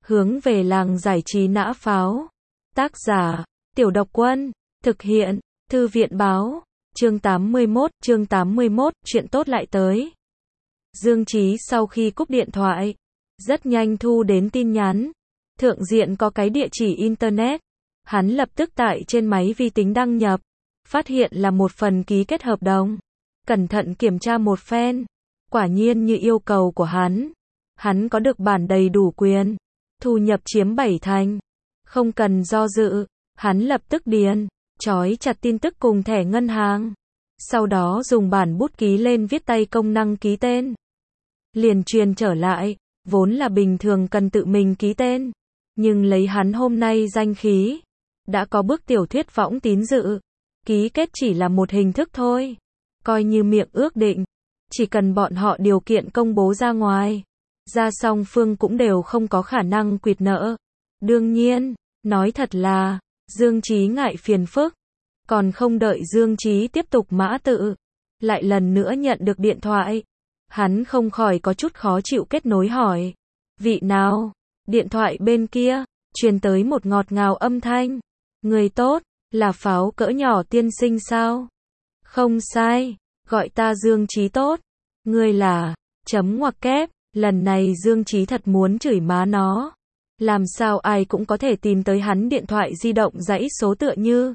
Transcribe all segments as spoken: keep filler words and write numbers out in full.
Hướng về làng giải trí nã pháo. Tác giả, Tiểu Độc Quân. Thực hiện, Thư viện Báo. Chương tám mươi mốt, chương tám mươi mốt, chuyện tốt lại tới. Dương Chí sau khi cúp điện thoại, rất nhanh thu đến tin nhắn. Thượng diện có cái địa chỉ internet. Hắn lập tức tại trên máy vi tính đăng nhập. Phát hiện là một phần ký kết hợp đồng. Cẩn thận kiểm tra một phen. Quả nhiên như yêu cầu của hắn. Hắn có được bản đầy đủ quyền. Thu nhập chiếm bảy thành. Không cần do dự. Hắn lập tức điền. Chói chặt tin tức cùng thẻ ngân hàng. Sau đó dùng bản bút ký lên viết tay công năng ký tên. Liền truyền trở lại. Vốn là bình thường cần tự mình ký tên. Nhưng lấy hắn hôm nay danh khí. Đã có bước tiểu thuyết võng tín dự. Ký kết chỉ là một hình thức thôi. Coi như miệng ước định. Chỉ cần bọn họ điều kiện công bố ra ngoài. Ra song phương cũng đều không có khả năng quỵt nợ. Đương nhiên, nói thật là, Dương Chí ngại phiền phức. Còn không đợi Dương Chí tiếp tục mã tự. Lại lần nữa nhận được điện thoại. Hắn không khỏi có chút khó chịu kết nối hỏi. Vị nào? Điện thoại bên kia, truyền tới một ngọt ngào âm thanh. Người tốt, là Pháo cỡ nhỏ tiên sinh sao? Không sai, gọi ta Dương Chí tốt. Ngươi là, chấm ngoặc kép, lần này Dương Chí thật muốn chửi má nó. Làm sao ai cũng có thể tìm tới hắn điện thoại di động dãy số tựa như.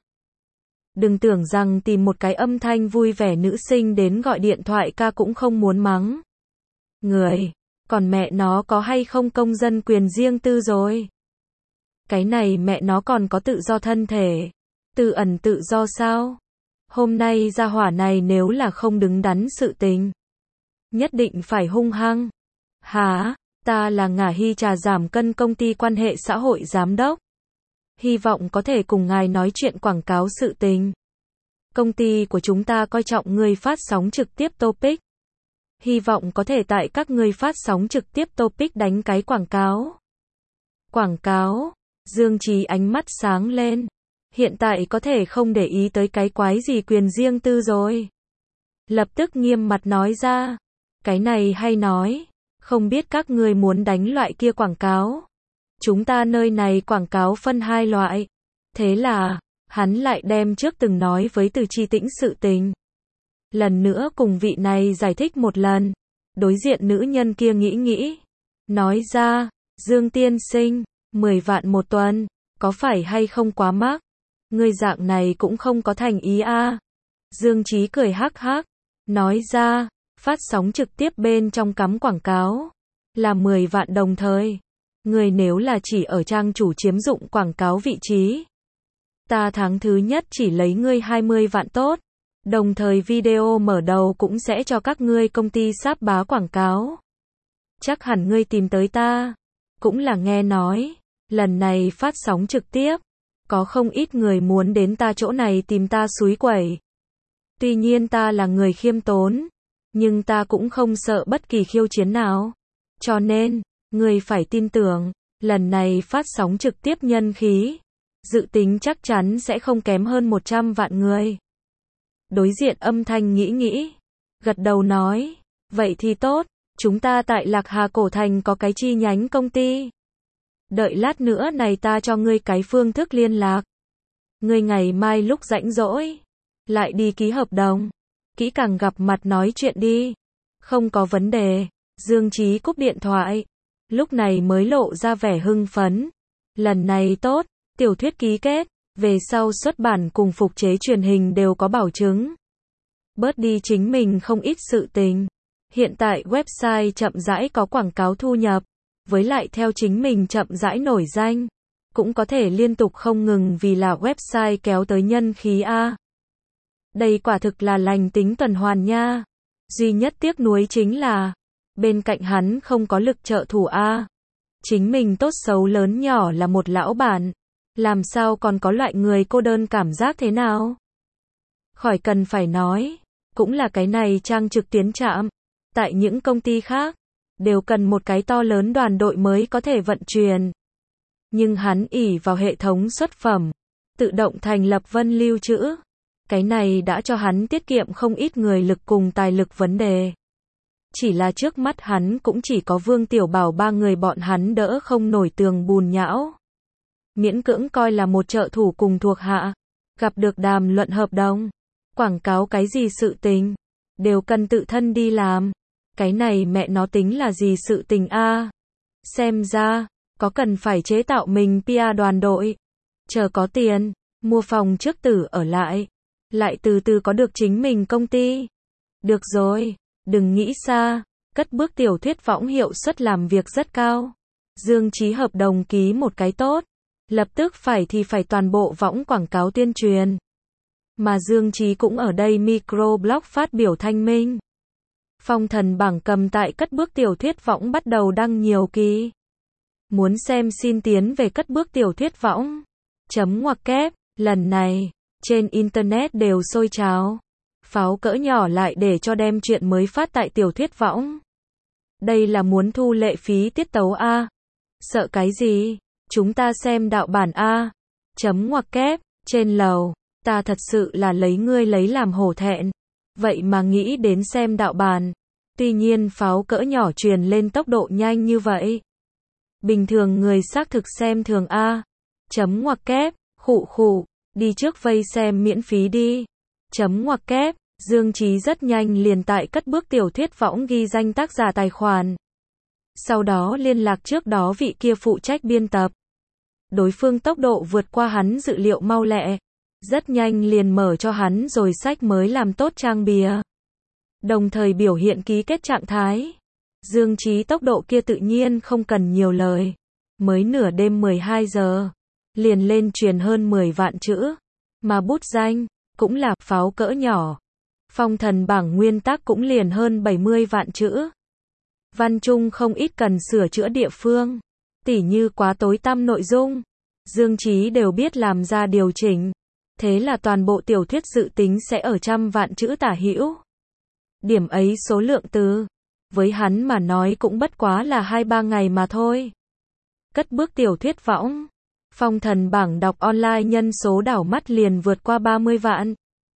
Đừng tưởng rằng tìm một cái âm thanh vui vẻ nữ sinh đến gọi điện thoại ca cũng không muốn mắng. Người, còn mẹ nó có hay không công dân quyền riêng tư rồi. Cái này mẹ nó còn có tự do thân thể. Tự ẩn tự do sao? Hôm nay gia hỏa này nếu là không đứng đắn sự tình. Nhất định phải hung hăng. Hả? Ta là Ngả Hy trà giảm cân công ty quan hệ xã hội giám đốc. Hy vọng có thể cùng ngài nói chuyện quảng cáo sự tình. Công ty của chúng ta coi trọng người phát sóng trực tiếp topic. Hy vọng có thể tại các người phát sóng trực tiếp topic đánh cái quảng cáo. Quảng cáo? Dương Chí ánh mắt sáng lên. Hiện tại có thể không để ý tới cái quái gì quyền riêng tư rồi. Lập tức nghiêm mặt nói ra. Cái này hay nói. Không biết các người muốn đánh loại kia quảng cáo. Chúng ta nơi này quảng cáo phân hai loại. Thế là, hắn lại đem trước từng nói với Từ Chi Tĩnh sự tình. Lần nữa cùng vị này giải thích một lần. Đối diện nữ nhân kia nghĩ nghĩ. Nói ra, Dương tiên sinh, mười vạn một tuần, có phải hay không quá mắc? Ngươi dạng này cũng không có thành ý a. À. Dương Chí cười hắc hắc. Nói ra, phát sóng trực tiếp bên trong cắm quảng cáo. Là mười vạn đồng thời. Người nếu là chỉ ở trang chủ chiếm dụng quảng cáo vị trí. Ta tháng thứ nhất chỉ lấy ngươi hai mươi vạn tốt. Đồng thời video mở đầu cũng sẽ cho các ngươi công ty sáp bá quảng cáo. Chắc hẳn ngươi tìm tới ta. Cũng là nghe nói. Lần này phát sóng trực tiếp. Có không ít người muốn đến ta chỗ này tìm ta xúi quẩy. Tuy nhiên ta là người khiêm tốn. Nhưng ta cũng không sợ bất kỳ khiêu chiến nào. Cho nên, người phải tin tưởng, lần này phát sóng trực tiếp nhân khí. Dự tính chắc chắn sẽ không kém hơn một trăm vạn người. Đối diện âm thanh nghĩ nghĩ. Gật đầu nói, vậy thì tốt, chúng ta tại Lạc Hà Cổ Thành có cái chi nhánh công ty. Đợi lát nữa này ta cho ngươi cái phương thức liên lạc. Ngươi ngày mai lúc rảnh rỗi, lại đi ký hợp đồng. Kỹ càng gặp mặt nói chuyện đi. Không có vấn đề. Dương Chí cúp điện thoại. Lúc này mới lộ ra vẻ hưng phấn. Lần này tốt, tiểu thuyết ký kết. Về sau xuất bản cùng phục chế truyền hình đều có bảo chứng. Bớt đi chính mình không ít sự tình. Hiện tại website chậm rãi có quảng cáo thu nhập. Với lại theo chính mình chậm rãi nổi danh. Cũng có thể liên tục không ngừng vì là website kéo tới nhân khí A. Đây quả thực là lành tính tuần hoàn nha. Duy nhất tiếc nuối chính là bên cạnh hắn không có lực trợ thủ A. Chính mình tốt xấu lớn nhỏ là một lão bản. Làm sao còn có loại người cô đơn cảm giác thế nào? Khỏi cần phải nói. Cũng là cái này trang trực tiến trạm. Tại những công ty khác. Đều cần một cái to lớn đoàn đội mới có thể vận chuyển. Nhưng hắn ỷ vào hệ thống xuất phẩm. Tự động thành lập vân lưu trữ. Cái này đã cho hắn tiết kiệm không ít người lực cùng tài lực vấn đề. Chỉ là trước mắt hắn cũng chỉ có Vương Tiểu Bảo ba người bọn hắn đỡ không nổi tường bùn nhão. Miễn cưỡng coi là một trợ thủ cùng thuộc hạ. Gặp được đàm luận hợp đồng. Quảng cáo cái gì sự tình. Đều cần tự thân đi làm. Cái này mẹ nó tính là gì sự tình a? Xem ra, có cần phải chế tạo mình pê e đoàn đội. Chờ có tiền, mua phòng trước tử ở lại. Lại từ từ có được chính mình công ty. Được rồi, đừng nghĩ xa. Cất bước tiểu thuyết võng hiệu suất làm việc rất cao. Dương Chí hợp đồng ký một cái tốt. Lập tức phải thì phải toàn bộ võng quảng cáo tuyên truyền. Mà Dương Chí cũng ở đây microblog phát biểu thanh minh. Phong thần bảng cầm tại cất bước tiểu thuyết võng bắt đầu đăng nhiều kỳ. Muốn xem xin tiến về cất bước tiểu thuyết võng. Chấm ngoặc kép, lần này, trên Internet đều sôi trào. Pháo cỡ nhỏ lại để cho đem chuyện mới phát tại tiểu thuyết võng. Đây là muốn thu lệ phí tiết tấu A. Sợ cái gì? Chúng ta xem đạo bản A. Chấm ngoặc kép, trên lầu, ta thật sự là lấy ngươi lấy làm hổ thẹn. Vậy mà nghĩ đến xem đạo bản. Tuy nhiên pháo cỡ nhỏ truyền lên tốc độ nhanh như vậy. Bình thường người xác thực xem thường A. Chấm ngoặc kép, khụ khụ, đi trước vây xem miễn phí đi. Chấm ngoặc kép, Dương Chí rất nhanh liền tại cất bước tiểu thuyết võng ghi danh tác giả tài khoản. Sau đó liên lạc trước đó vị kia phụ trách biên tập. Đối phương tốc độ vượt qua hắn dự liệu mau lẹ. Rất nhanh liền mở cho hắn rồi sách mới làm tốt trang bìa. Đồng thời biểu hiện ký kết trạng thái. Dương Chí tốc độ kia tự nhiên không cần nhiều lời. Mới nửa đêm mười hai giờ. Liền lên truyền hơn mười vạn chữ. Mà bút danh, cũng là pháo cỡ nhỏ. Phong thần bảng nguyên tác cũng liền hơn bảy mươi vạn chữ. Văn chung không ít cần sửa chữa địa phương. Tỉ như quá tối tăm nội dung. Dương Chí đều biết làm ra điều chỉnh. Thế là toàn bộ tiểu thuyết dự tính sẽ ở trăm vạn chữ tả hữu. Điểm ấy số lượng từ. Với hắn mà nói cũng bất quá là hai ba ngày mà thôi. Cất bước tiểu thuyết võng. Phong thần bảng đọc online nhân số đảo mắt liền vượt qua ba mươi vạn.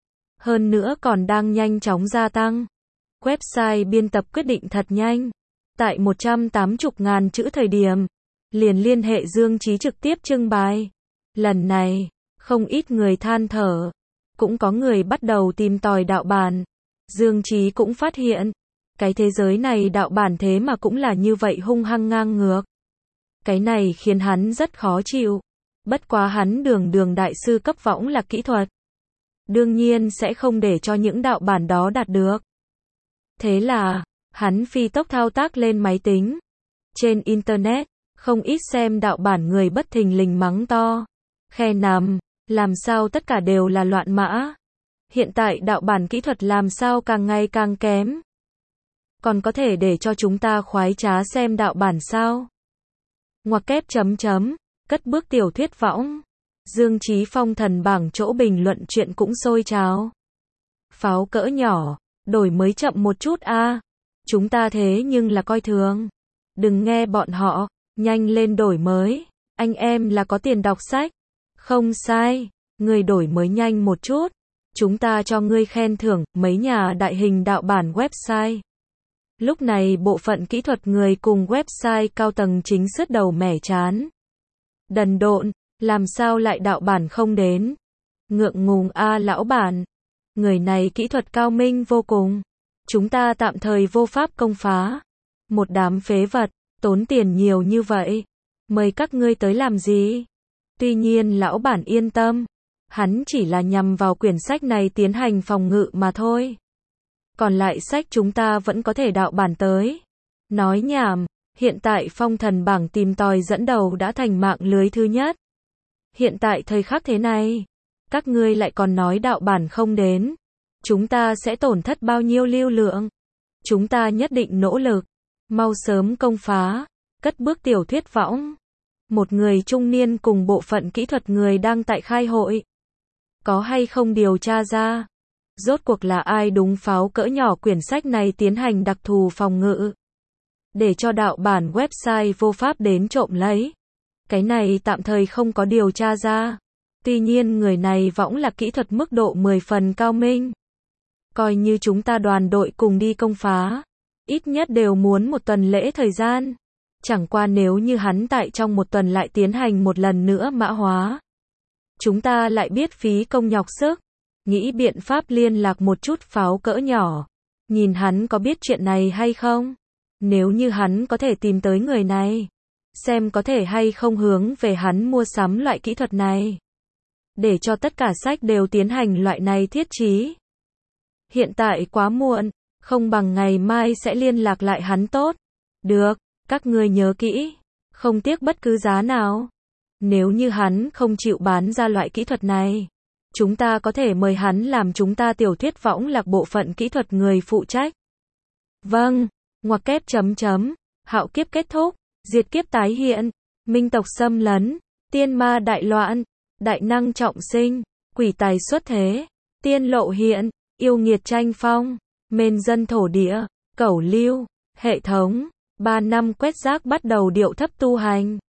Hơn nữa còn đang nhanh chóng gia tăng. Website biên tập quyết định thật nhanh. Tại một trăm tám mươi ngàn chữ thời điểm. Liền liên hệ Dương Chí trực tiếp trưng bày. Lần này, không ít người than thở. Cũng có người bắt đầu tìm tòi đạo bản. Dương Chí cũng phát hiện. Cái thế giới này đạo bản thế mà cũng là như vậy hung hăng ngang ngược. Cái này khiến hắn rất khó chịu. Bất quá hắn đường đường đại sư cấp võng là kỹ thuật. Đương nhiên sẽ không để cho những đạo bản đó đạt được. Thế là, hắn phi tốc thao tác lên máy tính. Trên Internet, không ít xem đạo bản người bất thình lình mắng to. Khe nằm, làm sao tất cả đều là loạn mã. Hiện tại đạo bản kỹ thuật làm sao càng ngày càng kém. Còn có thể để cho chúng ta khoái trá xem đạo bản sao? Ngoặc kép chấm chấm, cất bước tiểu thuyết võng. Dương Chí phong thần bảng chỗ bình luận chuyện cũng sôi trào. Pháo cỡ nhỏ, đổi mới chậm một chút a. Chúng ta thế nhưng là coi thường. Đừng nghe bọn họ, nhanh lên đổi mới. Anh em là có tiền đọc sách. Không sai, người đổi mới nhanh một chút. Chúng ta cho ngươi khen thưởng mấy nhà đại hình đạo bản website. Lúc này bộ phận kỹ thuật người cùng website cao tầng chính sứt đầu mẻ chán. Đần độn, làm sao lại đạo bản không đến? Ngượng ngùng a lão bản. Người này kỹ thuật cao minh vô cùng. Chúng ta tạm thời vô pháp công phá. Một đám phế vật, tốn tiền nhiều như vậy. Mời các ngươi tới làm gì? Tuy nhiên lão bản yên tâm. Hắn chỉ là nhằm vào quyển sách này tiến hành phòng ngự mà thôi. Còn lại sách chúng ta vẫn có thể đạo bản tới. Nói nhảm, hiện tại phong thần bảng tìm tòi dẫn đầu đã thành mạng lưới thứ nhất. Hiện tại thời khắc thế này, các ngươi lại còn nói đạo bản không đến. Chúng ta sẽ tổn thất bao nhiêu lưu lượng? Chúng ta nhất định nỗ lực. Mau sớm công phá. Cất bước tiểu thuyết võng. Một người trung niên cùng bộ phận kỹ thuật người đang tại khai hội. Có hay không điều tra ra? Rốt cuộc là ai đúng pháo cỡ nhỏ quyển sách này tiến hành đặc thù phòng ngự? Để cho đạo bản website vô pháp đến trộm lấy. Cái này tạm thời không có điều tra ra. Tuy nhiên người này võng là kỹ thuật mức độ mười phần cao minh. Coi như chúng ta đoàn đội cùng đi công phá. ít nhất đều muốn một tuần lễ thời gian. Chẳng qua nếu như hắn tại trong một tuần lại tiến hành một lần nữa mã hóa, chúng ta lại biết phí công nhọc sức, nghĩ biện pháp liên lạc một chút pháo cỡ nhỏ, nhìn hắn có biết chuyện này hay không. Nếu như hắn có thể tìm tới người này, xem có thể hay không hướng về hắn mua sắm loại kỹ thuật này, để cho tất cả sách đều tiến hành loại này thiết trí. Hiện tại quá muộn, không bằng ngày mai sẽ liên lạc lại hắn tốt. Được, các ngươi nhớ kỹ, không tiếc bất cứ giá nào. Nếu như hắn không chịu bán ra loại kỹ thuật này, chúng ta có thể mời hắn làm chúng ta tiểu thuyết võng lạc bộ phận kỹ thuật người phụ trách. Vâng, ngoặc kép chấm chấm, hạo kiếp kết thúc, diệt kiếp tái hiện, minh tộc xâm lấn, tiên ma đại loạn, đại năng trọng sinh, quỷ tài xuất thế, tiên lộ hiện, yêu nghiệt tranh phong, mền dân thổ địa, cẩu lưu, hệ thống, ba năm quét rác bắt đầu điệu thấp tu hành.